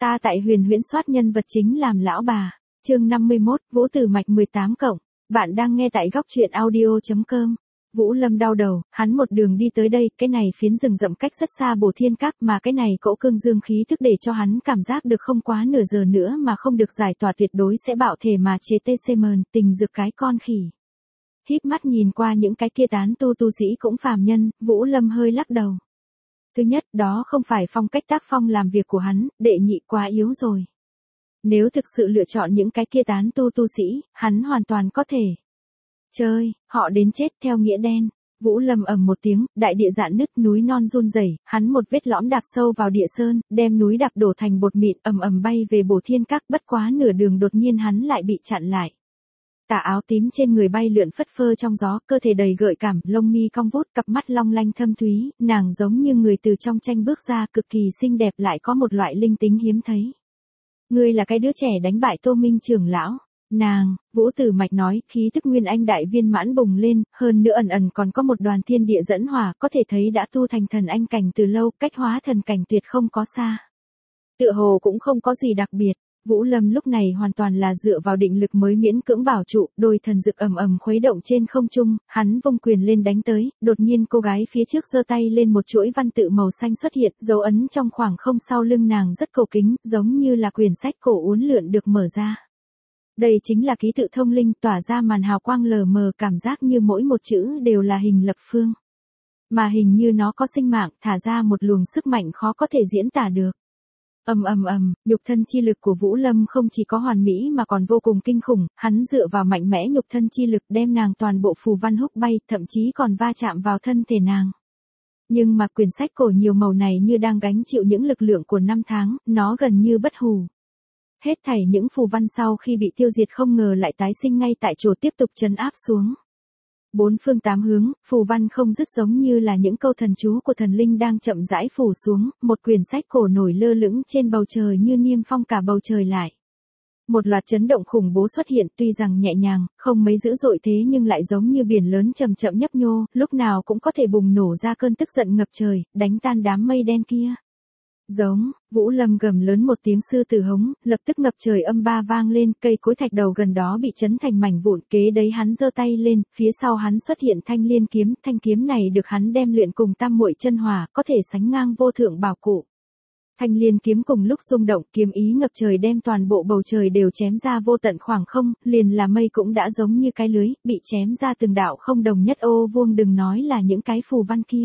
Ta tại huyền huyễn soát nhân vật chính làm lão bà. Chương 51, Vũ Tử Mạch 18 cộng. Bạn đang nghe tại góc truyện audio.com. Vũ Lâm đau đầu, hắn một đường đi tới đây, cái này phiến rừng rậm cách rất xa Bổ Thiên Các mà cái này cỗ cương dương khí thức để cho hắn cảm giác được không quá nửa giờ nữa mà không được giải tỏa tuyệt đối sẽ bạo thể mà chế tê xê mờn, tình dược cái con khỉ. Híp mắt nhìn qua những cái kia tán tu sĩ cũng phàm nhân, Vũ Lâm hơi lắc đầu. Thứ nhất, đó không phải phong cách tác phong làm việc của hắn, đệ nhị quá yếu rồi. Nếu thực sự lựa chọn những cái kia tán tu sĩ, hắn hoàn toàn có thể chơi, họ đến chết theo nghĩa đen. Vũ Lâm ầm một tiếng, đại địa rạn nứt, núi non run rẩy, hắn một vết lõm đạp sâu vào địa sơn, đem núi đạp đổ thành bột mịn, ầm ầm bay về Bổ Thiên Các, bất quá nửa đường đột nhiên hắn lại bị chặn lại. Tà áo tím trên người bay lượn phất phơ trong gió, cơ thể đầy gợi cảm, lông mi cong vút, cặp mắt long lanh thâm thúy, nàng giống như người từ trong tranh bước ra, cực kỳ xinh đẹp lại có một loại linh tính hiếm thấy. Ngươi là cái đứa trẻ đánh bại Tô Minh trưởng lão. Nàng, Vũ Tử Mạch nói, khí tức nguyên anh đại viên mãn bùng lên, hơn nữa ẩn còn có một đoàn thiên địa dẫn hỏa, có thể thấy đã tu thành thần anh cảnh từ lâu, cách hóa thần cảnh tuyệt không có xa. Tựa hồ cũng không có gì đặc biệt. Vũ Lâm lúc này hoàn toàn là dựa vào định lực mới miễn cưỡng bảo trụ, đôi thần dực ầm ầm khuấy động trên không trung, hắn vung quyền lên đánh tới, đột nhiên cô gái phía trước giơ tay lên một chuỗi văn tự màu xanh xuất hiện, dấu ấn trong khoảng không sau lưng nàng rất cầu kính, giống như là quyển sách cổ uốn lượn được mở ra. Đây chính là ký tự thông linh, tỏa ra màn hào quang lờ mờ, cảm giác như mỗi một chữ đều là hình lập phương. Mà hình như nó có sinh mạng, thả ra một luồng sức mạnh khó có thể diễn tả được. Nhục thân chi lực của Vũ Lâm không chỉ có hoàn mỹ mà còn vô cùng kinh khủng, hắn dựa vào mạnh mẽ nhục thân chi lực đem nàng toàn bộ phù văn húc bay, thậm chí còn va chạm vào thân thể nàng. Nhưng mà quyển sách cổ nhiều màu này như đang gánh chịu những lực lượng của năm tháng, nó gần như bất hủ. Hết thảy những phù văn sau khi bị tiêu diệt không ngờ lại tái sinh ngay tại chỗ tiếp tục trấn áp xuống. Bốn phương tám hướng, phù văn không dứt giống như là những câu thần chú của thần linh đang chậm rãi phủ xuống, một quyển sách cổ nổi lơ lửng trên bầu trời như niêm phong cả bầu trời lại. Một loạt chấn động khủng bố xuất hiện, tuy rằng nhẹ nhàng, không mấy dữ dội thế nhưng lại giống như biển lớn chậm chậm nhấp nhô, lúc nào cũng có thể bùng nổ ra cơn tức giận ngập trời, đánh tan đám mây đen kia. Giống, Vũ Lâm gầm lớn một tiếng sư tử hống, lập tức ngập trời âm ba vang lên, cây cối thạch đầu gần đó bị chấn thành mảnh vụn, kế đấy hắn giơ tay lên, phía sau hắn xuất hiện thanh liên kiếm, thanh kiếm này được hắn đem luyện cùng tam muội chân hỏa, có thể sánh ngang vô thượng bảo cụ. Thanh liên kiếm cùng lúc rung động, kiếm ý ngập trời đem toàn bộ bầu trời đều chém ra vô tận khoảng không, liền là mây cũng đã giống như cái lưới, bị chém ra từng đạo không đồng nhất ô vuông, đừng nói là những cái phù văn kia.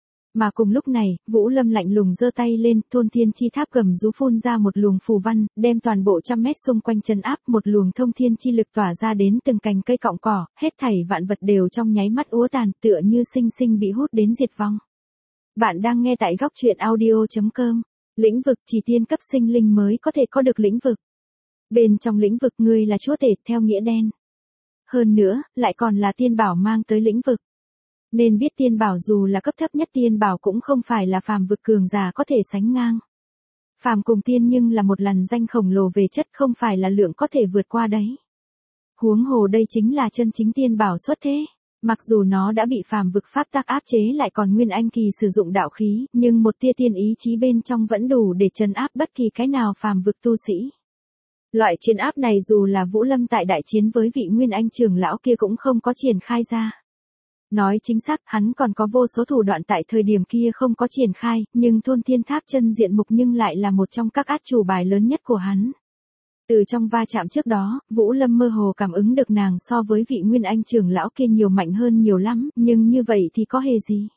Mà cùng lúc này, Vũ Lâm lạnh lùng giơ tay lên, thôn thiên chi tháp gầm rú phun ra một luồng phù văn, đem toàn bộ trăm mét xung quanh chân áp, một luồng thông thiên chi lực tỏa ra đến từng cành cây cọng cỏ, hết thảy vạn vật đều trong nháy mắt úa tàn, tựa như sinh sinh bị hút đến diệt vong. Bạn đang nghe tại góc truyện audio.com. Lĩnh vực, chỉ tiên cấp sinh linh mới có thể có được lĩnh vực. Bên trong lĩnh vực ngươi là chúa tể theo nghĩa đen. Hơn nữa, lại còn là tiên bảo mang tới lĩnh vực. Nên biết tiên bảo dù là cấp thấp nhất tiên bảo cũng không phải là phàm vực cường giả có thể sánh ngang. Phàm cùng tiên nhưng là một làn danh khổng lồ về chất, không phải là lượng có thể vượt qua đấy. Huống hồ đây chính là chân chính tiên bảo xuất thế. Mặc dù nó đã bị phàm vực pháp tắc áp chế lại còn nguyên anh kỳ sử dụng đạo khí, nhưng một tia tiên ý chí bên trong vẫn đủ để trấn áp bất kỳ cái nào phàm vực tu sĩ. Loại chiến áp này dù là Vũ Lâm tại đại chiến với vị nguyên anh trưởng lão kia cũng không có triển khai ra. Nói chính xác, hắn còn có vô số thủ đoạn tại thời điểm kia không có triển khai, nhưng thôn thiên tháp chân diện mục nhưng lại là một trong các át chủ bài lớn nhất của hắn. Từ trong va chạm trước đó, Vũ Lâm mơ hồ cảm ứng được nàng so với vị nguyên anh trưởng lão kia nhiều mạnh hơn nhiều lắm, nhưng như vậy thì có hề gì.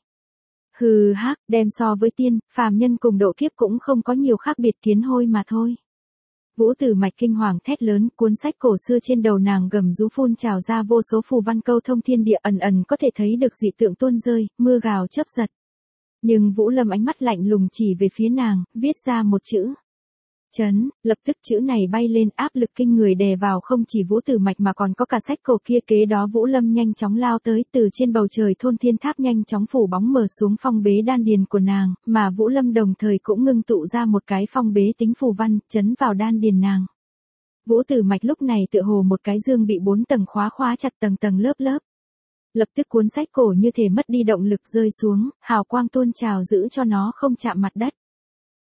Hừ hắc, đem so với tiên, phàm nhân cùng độ kiếp cũng không có nhiều khác biệt, kiến hôi mà thôi. Vũ Tử Mạch kinh hoàng thét lớn, cuốn sách cổ xưa trên đầu nàng gầm rú phun trào ra vô số phù văn câu thông thiên địa, ẩn ẩn có thể thấy được dị tượng tuôn rơi, mưa gào chớp giật. Nhưng Vũ Lâm ánh mắt lạnh lùng chỉ về phía nàng, viết ra một chữ. Chấn, lập tức chữ này bay lên, áp lực kinh người đè vào không chỉ Vũ Tử Mạch mà còn có cả sách cổ kia, kế đó Vũ Lâm nhanh chóng lao tới, từ trên bầu trời thôn thiên tháp nhanh chóng phủ bóng mờ xuống phong bế đan điền của nàng, mà Vũ Lâm đồng thời cũng ngưng tụ ra một cái phong bế tính phù văn, chấn vào đan điền nàng. Vũ Tử Mạch lúc này tựa hồ một cái dương bị 4 tầng khóa chặt tầng tầng lớp lớp. Lập tức cuốn sách cổ như thể mất đi động lực rơi xuống, hào quang tuôn trào giữ cho nó không chạm mặt đất.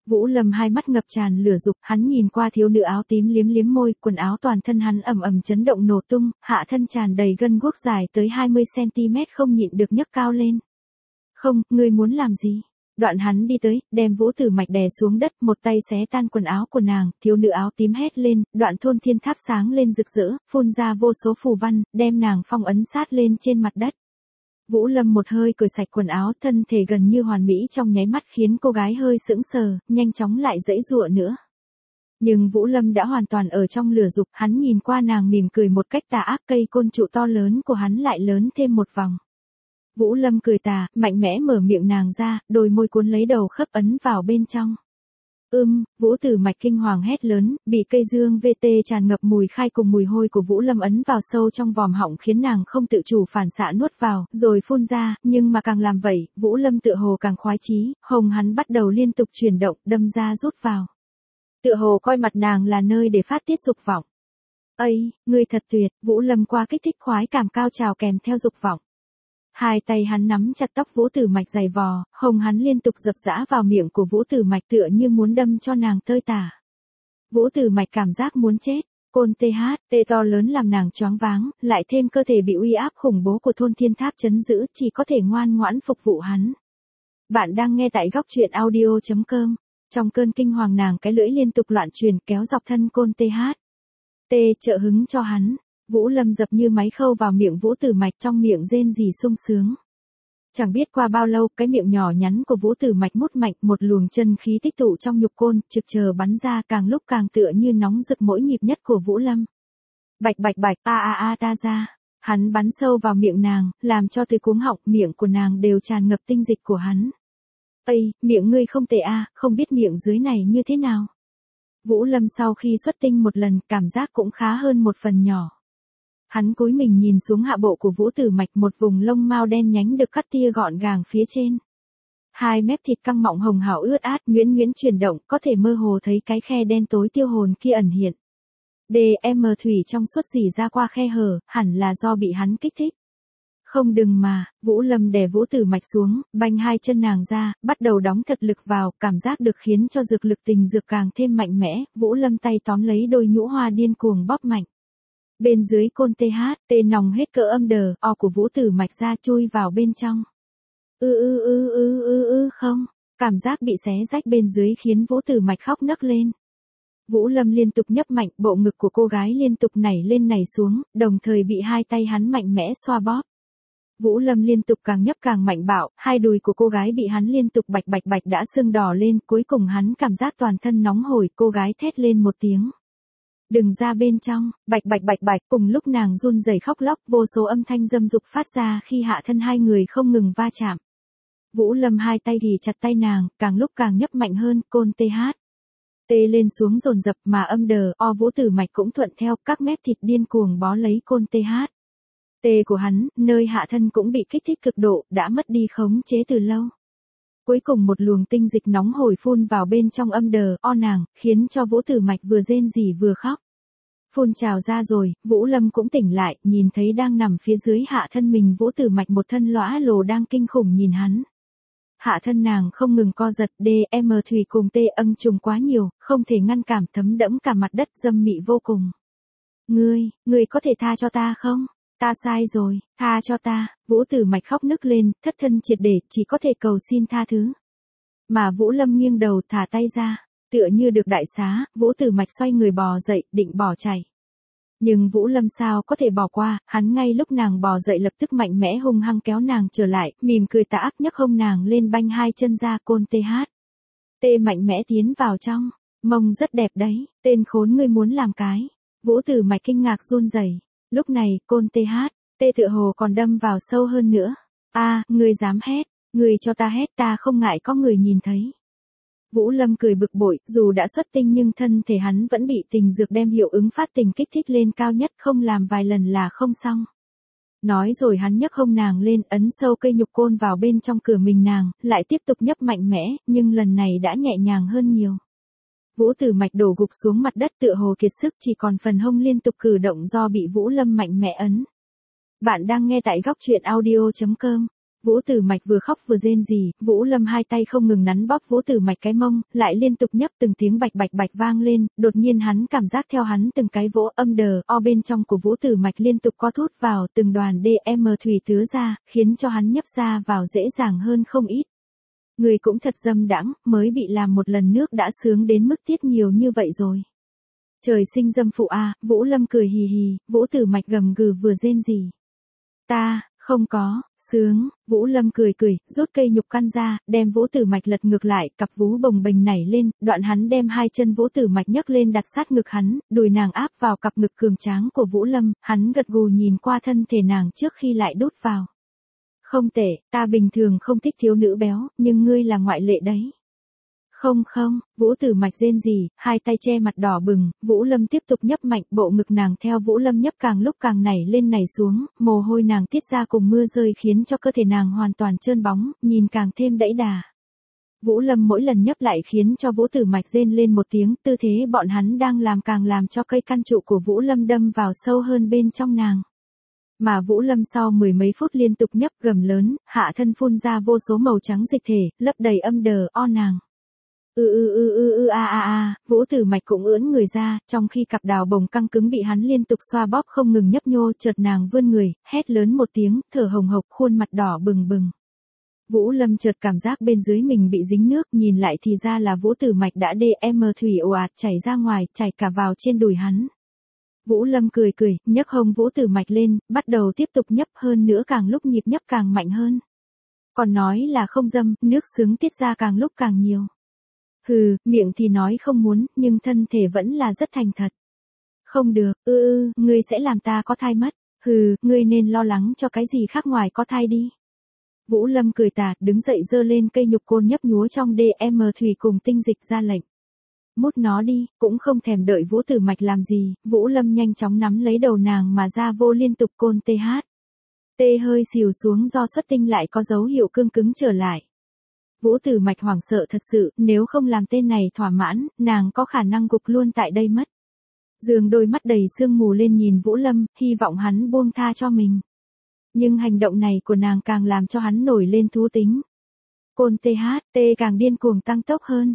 Vũ Lâm hai mắt ngập tràn lửa dục, hắn nhìn qua thiếu nữ áo tím liếm liếm môi, quần áo toàn thân hắn ầm ầm chấn động nổ tung, hạ thân tràn đầy gân guốc dài tới 20 cm không nhịn được nhấc cao lên. Không, ngươi muốn làm gì? Đoạn hắn đi tới, đem Vũ Tử Mạch đè xuống đất, một tay xé tan quần áo của nàng, thiếu nữ áo tím hét lên, đoạn thôn thiên tháp sáng lên rực rỡ, phun ra vô số phù văn, đem nàng phong ấn sát lên trên mặt đất. Vũ Lâm một hơi cởi sạch quần áo, thân thể gần như hoàn mỹ trong nháy mắt khiến cô gái hơi sững sờ, nhanh chóng lại giãy giụa nữa. Nhưng Vũ Lâm đã hoàn toàn ở trong lửa dục, hắn nhìn qua nàng mỉm cười một cách tà ác, cây côn trụ to lớn của hắn lại lớn thêm một vòng. Vũ Lâm cười tà, mạnh mẽ mở miệng nàng ra, đôi môi cuốn lấy đầu khớp ấn vào bên trong. Vũ Tử Mạch kinh hoàng hét lớn, bị cây dương VT tràn ngập mùi khai cùng mùi hôi của Vũ Lâm ấn vào sâu trong vòm họng khiến nàng không tự chủ phản xạ nuốt vào, rồi phun ra, nhưng mà càng làm vậy, Vũ Lâm tựa hồ càng khoái chí, hồng hắn bắt đầu liên tục chuyển động, đâm ra rút vào. Tựa hồ coi mặt nàng là nơi để phát tiết dục vọng. Ây, ngươi thật tuyệt, Vũ Lâm qua kích thích khoái cảm cao trào kèm theo dục vọng. Hai tay hắn nắm chặt tóc Vũ Tử Mạch dày vò, hồng hắn liên tục dập dã vào miệng của Vũ Tử Mạch tựa như muốn đâm cho nàng tơi tả. Vũ Tử Mạch cảm giác muốn chết, côn tê to lớn làm nàng choáng váng, lại thêm cơ thể bị uy áp khủng bố của thôn thiên tháp trấn giữ, chỉ có thể ngoan ngoãn phục vụ hắn. Bạn đang nghe tại góc truyện audio.com. Trong cơn kinh hoàng nàng cái lưỡi liên tục loạn truyền kéo dọc thân côn trợ hứng cho hắn. Vũ Lâm dập như máy khâu vào miệng Vũ Tử Mạch, trong miệng rên rỉ sung sướng. Chẳng biết qua bao lâu, cái miệng nhỏ nhắn của Vũ Tử Mạch mút mạnh, một luồng chân khí tích tụ trong nhục côn, trực chờ bắn ra, càng lúc càng tựa như nóng rực mỗi nhịp nhất của Vũ Lâm. Bạch ta ra. Hắn bắn sâu vào miệng nàng, làm cho từ cuống họng, miệng của nàng đều tràn ngập tinh dịch của hắn. Ây, miệng ngươi không tệ không biết miệng dưới này như thế nào. Vũ Lâm sau khi xuất tinh một lần, cảm giác cũng khá hơn một phần nhỏ. Hắn cúi mình nhìn xuống hạ bộ của Vũ Tử Mạch, một vùng lông mao đen nhánh được cắt tia gọn gàng phía trên. Hai mép thịt căng mọng hồng hào ướt át, nhuyễn nhuyễn chuyển động, có thể mơ hồ thấy cái khe đen tối tiêu hồn kia ẩn hiện. Thủy trong suốt rỉ ra qua khe hở, hẳn là do bị hắn kích thích. Không đừng mà, Vũ Lâm đè Vũ Tử Mạch xuống, banh hai chân nàng ra, bắt đầu đóng thật lực vào, cảm giác được khiến cho dược lực tình dược càng thêm mạnh mẽ, Vũ Lâm tay tóm lấy đôi nhũ hoa điên cuồng bóp mạnh. Bên dưới côn nòng hết cỡ âm đờ, o của Vũ Tử Mạch ra chui vào bên trong. Không, cảm giác bị xé rách bên dưới khiến Vũ Tử Mạch khóc nấc lên. Vũ Lâm liên tục nhấp mạnh, bộ ngực của cô gái liên tục nảy lên nảy xuống, đồng thời bị hai tay hắn mạnh mẽ xoa bóp. Vũ Lâm liên tục càng nhấp càng mạnh bạo, hai đùi của cô gái bị hắn liên tục bạch đã sưng đỏ lên, cuối cùng hắn cảm giác toàn thân nóng hổi, cô gái thét lên một tiếng. Đừng ra bên trong, bạch, cùng lúc nàng run rẩy khóc lóc, vô số âm thanh dâm dục phát ra khi hạ thân hai người không ngừng va chạm. Vũ Lâm hai tay ghì chặt tay nàng, càng lúc càng nhấp mạnh hơn, côn lên xuống dồn dập mà âm đờ, o Vũ Tử Mạch cũng thuận theo, các mép thịt điên cuồng bó lấy côn của hắn, nơi hạ thân cũng bị kích thích cực độ, đã mất đi khống chế từ lâu. Cuối cùng một luồng tinh dịch nóng hổi phun vào bên trong âm đờ, o nàng, khiến cho Vũ Tử Mạch vừa rên rỉ vừa khóc. Phun trào ra rồi, Vũ Lâm cũng tỉnh lại, nhìn thấy đang nằm phía dưới hạ thân mình Vũ Tử Mạch một thân lõa lồ đang kinh khủng nhìn hắn. Hạ thân nàng không ngừng co giật, thủy cùng âng trùng quá nhiều, không thể ngăn cảm thấm đẫm cả mặt đất dâm mị vô cùng. Ngươi có thể tha cho ta không? Ta sai rồi, tha cho ta, Vũ Tử Mạch khóc nức lên, thất thân triệt để, chỉ có thể cầu xin tha thứ. Mà Vũ Lâm nghiêng đầu thả tay ra, tựa như được đại xá, Vũ Tử Mạch xoay người bò dậy, định bỏ chạy. Nhưng Vũ Lâm sao có thể bỏ qua, hắn ngay lúc nàng bò dậy lập tức mạnh mẽ hung hăng kéo nàng trở lại, mỉm cười tà ác nhấc hông nàng lên banh hai chân ra côn mạnh mẽ tiến vào trong, mông rất đẹp đấy, tên khốn ngươi muốn làm cái. Vũ Tử Mạch kinh ngạc run rẩy. Lúc này, côn tựa hồ còn đâm vào sâu hơn nữa. Ngươi dám hét, ngươi cho ta hét, ta không ngại có người nhìn thấy. Vũ Lâm cười bực bội, dù đã xuất tinh nhưng thân thể hắn vẫn bị tình dược đem hiệu ứng phát tình kích thích lên cao nhất, không làm vài lần là không xong. Nói rồi hắn nhấc hông nàng lên, ấn sâu cây nhục côn vào bên trong cửa mình nàng, lại tiếp tục nhấp mạnh mẽ, nhưng lần này đã nhẹ nhàng hơn nhiều. Vũ Tử Mạch đổ gục xuống mặt đất tựa hồ kiệt sức, chỉ còn phần hông liên tục cử động do bị Vũ Lâm mạnh mẽ ấn. Bạn đang nghe tại góc truyện audio.com. Vũ Tử Mạch vừa khóc vừa rên rỉ, Vũ Lâm hai tay không ngừng nắn bóp Vũ Tử Mạch cái mông, lại liên tục nhấp từng tiếng bạch bạch bạch vang lên, đột nhiên hắn cảm giác theo hắn từng cái vỗ âm đờ o bên trong của Vũ Tử Mạch liên tục co thút vào từng đoàn DM thủy tứa ra, khiến cho hắn nhấp ra vào dễ dàng hơn không ít. Người cũng thật dâm đãng, mới bị làm một lần nước đã sướng đến mức tiết nhiều như vậy rồi. Trời sinh dâm phụ a, Vũ Lâm cười hì hì, Vũ Tử Mạch gầm gừ vừa rên rỉ. Ta, không có, sướng, Vũ Lâm cười cười, rút cây nhục căn ra, đem Vũ Tử Mạch lật ngược lại, cặp vú bồng bềnh nảy lên, đoạn hắn đem hai chân Vũ Tử Mạch nhấc lên đặt sát ngực hắn, đùi nàng áp vào cặp ngực cường tráng của Vũ Lâm, hắn gật gù nhìn qua thân thể nàng trước khi lại đút vào. Không tệ, ta bình thường không thích thiếu nữ béo, nhưng ngươi là ngoại lệ đấy. Không không, Vũ Tử Mạch rên rỉ, hai tay che mặt đỏ bừng, Vũ Lâm tiếp tục nhấp mạnh, bộ ngực nàng theo Vũ Lâm nhấp càng lúc càng nảy lên nảy xuống, mồ hôi nàng tiết ra cùng mưa rơi khiến cho cơ thể nàng hoàn toàn trơn bóng, nhìn càng thêm đẫy đà. Vũ Lâm mỗi lần nhấp lại khiến cho Vũ Tử Mạch rên lên một tiếng, tư thế bọn hắn đang làm càng làm cho cây căn trụ của Vũ Lâm đâm vào sâu hơn bên trong nàng. Mà Vũ Lâm sau mười mấy phút liên tục nhấp gầm lớn, hạ thân phun ra vô số màu trắng dịch thể, lấp đầy âm đờ o nàng. Vũ Tử Mạch cũng ưỡn người ra, trong khi cặp đào bồng căng cứng bị hắn liên tục xoa bóp không ngừng nhấp nhô, chợt nàng vươn người, hét lớn một tiếng, thở hồng hộc, khuôn mặt đỏ bừng bừng. Vũ Lâm chợt cảm giác bên dưới mình bị dính nước, nhìn lại thì ra là Vũ Tử Mạch đã DM thủy ồ ạt chảy ra ngoài, chảy cả vào trên đùi hắn. Vũ Lâm cười cười, nhấc hông Vũ Tử Mạch lên, bắt đầu tiếp tục nhấp hơn nữa, càng lúc nhịp nhấp càng mạnh hơn. Còn nói là không dâm, nước sướng tiết ra càng lúc càng nhiều. Hừ, miệng thì nói không muốn, nhưng thân thể vẫn là rất thành thật. Không được, ngươi sẽ làm ta có thai mất. Hừ, ngươi nên lo lắng cho cái gì khác ngoài có thai đi. Vũ Lâm cười tà, đứng dậy giơ lên cây nhục côn nhấp nhúa trong DM thủy cùng tinh dịch ra lệnh. Mút nó đi, cũng không thèm đợi Vũ Tử Mạch làm gì, Vũ Lâm nhanh chóng nắm lấy đầu nàng mà ra vô liên tục côn TH. Tê hơi xìu xuống do xuất tinh lại có dấu hiệu cương cứng trở lại. Vũ Tử Mạch hoảng sợ thật sự, nếu không làm tên này thỏa mãn, nàng có khả năng gục luôn tại đây mất. Dương đôi mắt đầy sương mù lên nhìn Vũ Lâm, hy vọng hắn buông tha cho mình. Nhưng hành động này của nàng càng làm cho hắn nổi lên thú tính. Côn TH, càng điên cuồng tăng tốc hơn.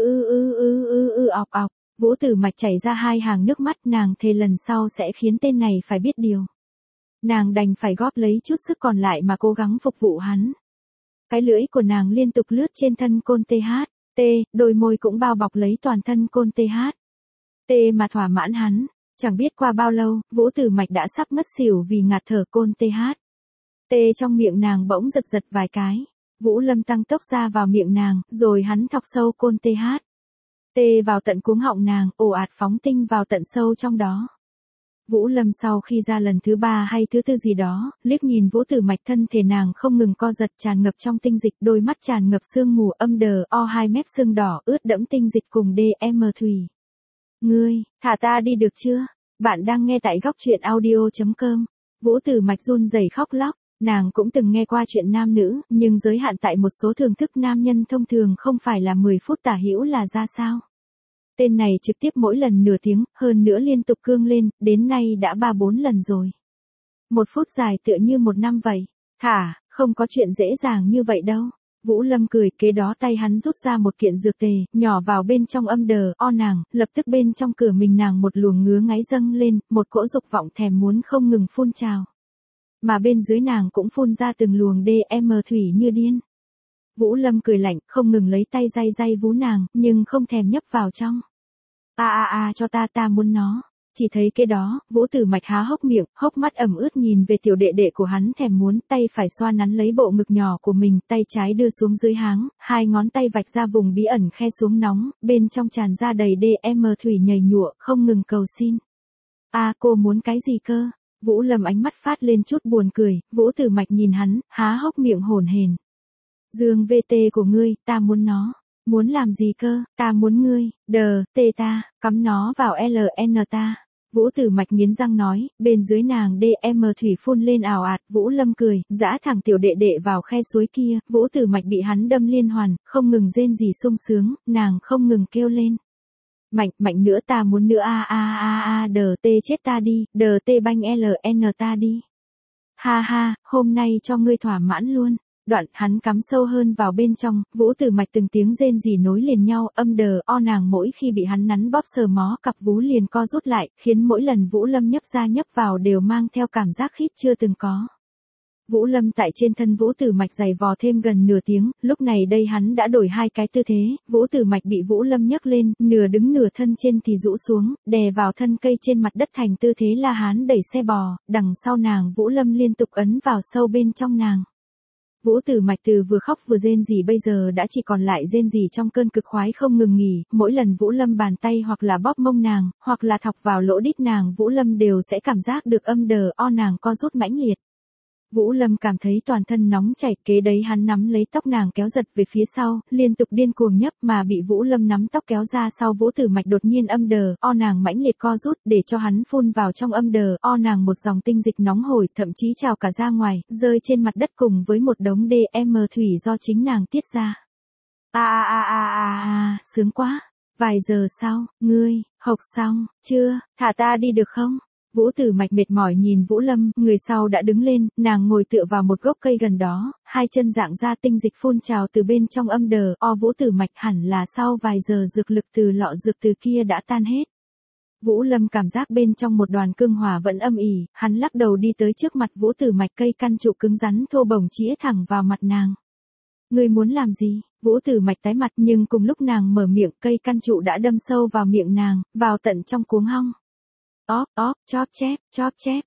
Ọc ọc, Vũ Tử Mạch chảy ra hai hàng nước mắt, nàng thề lần sau sẽ khiến tên này phải biết điều. Nàng đành phải góp lấy chút sức còn lại mà cố gắng phục vụ hắn. Cái lưỡi của nàng liên tục lướt trên thân côn TH, đôi môi cũng bao bọc lấy toàn thân côn TH, mà thỏa mãn hắn. Chẳng biết qua bao lâu, Vũ Tử Mạch đã sắp ngất xỉu vì ngạt thở côn TH. Trong miệng nàng bỗng giật giật vài cái. Vũ Lâm tăng tốc ra vào miệng nàng, rồi hắn thọc sâu côn TH. Vào tận cuống họng nàng, ồ ạt phóng tinh vào tận sâu trong đó. Vũ Lâm sau khi ra lần thứ 3 hay thứ 4 gì đó, liếc nhìn Vũ Tử Mạch, thân thể nàng không ngừng co giật tràn ngập trong tinh dịch, đôi mắt tràn ngập sương mù âm đờ o, hai mép sưng đỏ ướt đẫm tinh dịch cùng DM thủy. Ngươi, thả ta đi được chưa? Bạn đang nghe tại góc truyện audio.com. Vũ Tử Mạch run rẩy khóc lóc. Nàng cũng từng nghe qua chuyện nam nữ, nhưng giới hạn tại một số thưởng thức nam nhân thông thường không phải là 10 phút tả hữu là ra sao. Tên này trực tiếp mỗi lần nửa tiếng, hơn nữa liên tục cương lên, đến nay đã 3-4 lần rồi. 1 phút dài tựa như 1 năm vậy. Thả, không có chuyện dễ dàng như vậy đâu. Vũ Lâm cười, kế đó tay hắn rút ra một kiện dược tề, nhỏ vào bên trong âm đờ o nàng, lập tức bên trong cửa mình nàng một luồng ngứa ngáy dâng lên, một cỗ dục vọng thèm muốn không ngừng phun trào. Mà bên dưới nàng cũng phun ra từng luồng DM thủy như điên. Vũ Lâm cười lạnh, không ngừng lấy tay day day vú nàng, nhưng không thèm nhấp vào trong. Cho ta muốn nó. Chỉ thấy cái đó, Vũ Tử Mạch há hốc miệng, hốc mắt ẩm ướt nhìn về tiểu đệ đệ của hắn thèm muốn, tay phải xoa nắn lấy bộ ngực nhỏ của mình, tay trái đưa xuống dưới háng, hai ngón tay vạch ra vùng bí ẩn khe xuống nóng, bên trong tràn ra đầy DM thủy nhầy nhụa, không ngừng cầu xin. Cô muốn cái gì cơ? Vũ Lâm ánh mắt phát lên chút buồn cười, Vũ Tử Mạch nhìn hắn, há hốc miệng hổn hển. Dương VT của ngươi, ta muốn nó. Muốn làm gì cơ, ta muốn ngươi, ta, cắm nó vào LN ta. Vũ Tử Mạch nghiến răng nói, bên dưới nàng DM thủy phun lên ào ạt, Vũ Lâm cười, giã thẳng tiểu đệ đệ vào khe suối kia, Vũ Tử Mạch bị hắn đâm liên hoàn, không ngừng rên rỉ sung sướng, nàng không ngừng kêu lên. Mạnh nữa, ta muốn nữa, chết ta đi, banh LN ta đi. Ha ha, hôm nay cho ngươi thỏa mãn luôn. Đoạn hắn cắm sâu hơn vào bên trong, Vũ Tử Mạch từng tiếng rên rỉ nối liền nhau, âm đờ o nàng mỗi khi bị hắn nắn bóp sờ mó cặp vú liền co rút lại, khiến mỗi lần Vũ Lâm nhấp ra nhấp vào đều mang theo cảm giác khít chưa từng có. Vũ Lâm tại trên thân Vũ Tử Mạch giày vò thêm gần nửa tiếng, lúc này đây hắn đã đổi hai cái tư thế, Vũ Tử Mạch bị Vũ Lâm nhấc lên, nửa đứng nửa thân trên thì rũ xuống, đè vào thân cây trên mặt đất thành tư thế La Hán đẩy xe bò, đằng sau nàng Vũ Lâm liên tục ấn vào sâu bên trong nàng. Vũ Tử Mạch từ vừa khóc vừa rên rỉ bây giờ đã chỉ còn lại rên rỉ trong cơn cực khoái không ngừng nghỉ, mỗi lần Vũ Lâm bàn tay hoặc là bóp mông nàng, hoặc là thọc vào lỗ đít nàng Vũ Lâm đều sẽ cảm giác được âm đờ o nàng co rút mãnh liệt. Vũ Lâm cảm thấy toàn thân nóng chảy, kế đấy hắn nắm lấy tóc nàng kéo giật về phía sau, liên tục điên cuồng nhấp mà bị Vũ Lâm nắm tóc kéo ra sau Vũ Tử Mạch đột nhiên âm đờ o nàng mãnh liệt co rút để cho hắn phun vào trong âm đờ o nàng một dòng tinh dịch nóng hổi thậm chí trào cả ra ngoài, rơi trên mặt đất cùng với một đống DM thủy do chính nàng tiết ra. Sướng quá. Vài giờ sau, ngươi, học xong, chưa, thả ta đi được không? Vũ Tử Mạch mệt mỏi nhìn Vũ Lâm, người sau đã đứng lên, nàng ngồi tựa vào một gốc cây gần đó, hai chân dạng ra tinh dịch phun trào từ bên trong âm đờ o Vũ Tử Mạch hẳn là sau vài giờ dược lực từ lọ dược từ kia đã tan hết. Vũ Lâm cảm giác bên trong một đoàn cương hỏa vẫn âm ỉ, hắn lắc đầu đi tới trước mặt Vũ Tử Mạch, cây căn trụ cứng rắn thô bổng chĩa thẳng vào mặt nàng. Ngươi muốn làm gì? Vũ Tử Mạch tái mặt nhưng cùng lúc nàng mở miệng cây căn trụ đã đâm sâu vào miệng nàng, vào tận trong cuống họng. Chóp chép,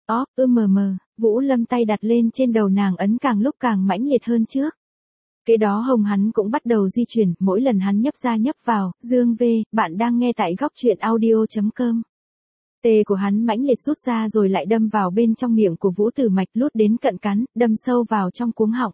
Vũ Lâm tay đặt lên trên đầu nàng ấn càng lúc càng mãnh liệt hơn trước. Kế đó hồng hắn cũng bắt đầu di chuyển, mỗi lần hắn nhấp ra nhấp vào, Dương V, bạn đang nghe tại góc truyện audio.com. Tê của hắn mãnh liệt rút ra rồi lại đâm vào bên trong miệng của Vũ Tử Mạch lút đến cận cắn, đâm sâu vào trong cuống họng.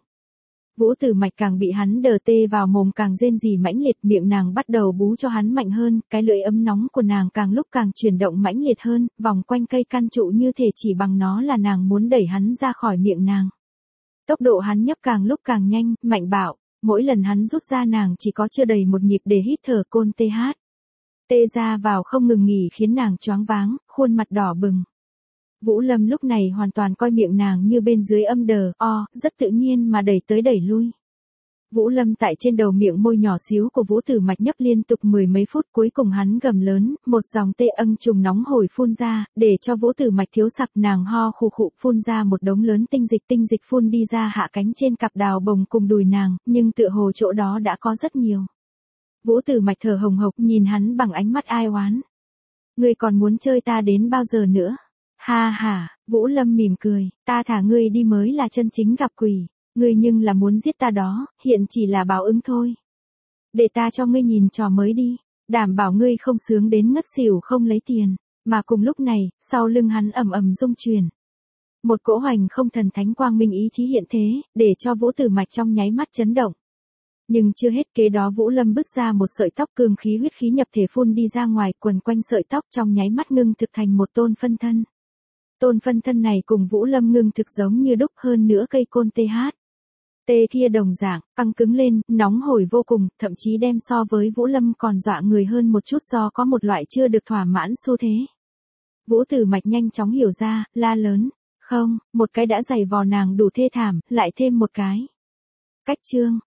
Vũ Tử Mạch càng bị hắn đờ tê vào mồm càng rên rỉ mãnh liệt, miệng nàng bắt đầu bú cho hắn mạnh hơn, cái lưỡi ấm nóng của nàng càng lúc càng chuyển động mãnh liệt hơn, vòng quanh cây căn trụ như thể chỉ bằng nó là nàng muốn đẩy hắn ra khỏi miệng nàng. Tốc độ hắn nhấp càng lúc càng nhanh, mạnh bạo, mỗi lần hắn rút ra nàng chỉ có chưa đầy một nhịp để hít thở côn TH. Tê ra vào không ngừng nghỉ khiến nàng choáng váng, khuôn mặt đỏ bừng. Vũ Lâm lúc này hoàn toàn coi miệng nàng như bên dưới âm đờ o, rất tự nhiên mà đẩy tới đẩy lui. Vũ Lâm tại trên đầu miệng môi nhỏ xíu của Vũ Tử Mạch nhấp liên tục mười mấy phút, cuối cùng hắn gầm lớn, một dòng tê âng trùng nóng hổi phun ra, để cho Vũ Tử Mạch thiếu sặc, nàng ho khụ khụ phun ra một đống lớn tinh dịch phun đi ra hạ cánh trên cặp đào bồng cùng đùi nàng, nhưng tựa hồ chỗ đó đã có rất nhiều. Vũ Tử Mạch thở hồng hộc nhìn hắn bằng ánh mắt ai oán. Ngươi còn muốn chơi ta đến bao giờ nữa? Ha, Vũ Lâm mỉm cười, ta thả ngươi đi mới là chân chính gặp quỷ, ngươi nhưng là muốn giết ta đó, hiện chỉ là báo ứng thôi. Để ta cho ngươi nhìn trò mới đi, đảm bảo ngươi không sướng đến ngất xỉu không lấy tiền, mà cùng lúc này, sau lưng hắn ầm ầm rung chuyển. Một cỗ hoành không thần thánh quang minh ý chí hiện thế, để cho Vũ Tử Mạch trong nháy mắt chấn động. Nhưng chưa hết, kế đó Vũ Lâm bứt ra một sợi tóc cường khí huyết khí nhập thể phun đi ra ngoài, quần quanh sợi tóc trong nháy mắt ngưng thực thành một tôn phân thân. Tôn phân thân này cùng Vũ Lâm ngưng thực giống như đúc, hơn nữa cây côn TH. Tê kia đồng dạng, căng cứng lên, nóng hổi vô cùng, thậm chí đem so với Vũ Lâm còn dọa người hơn một chút do có một loại chưa được thỏa mãn xu thế. Vũ Tử Mạch nhanh chóng hiểu ra, la lớn, không, một cái đã giày vò nàng đủ thê thảm, lại thêm một cái. Cách chương.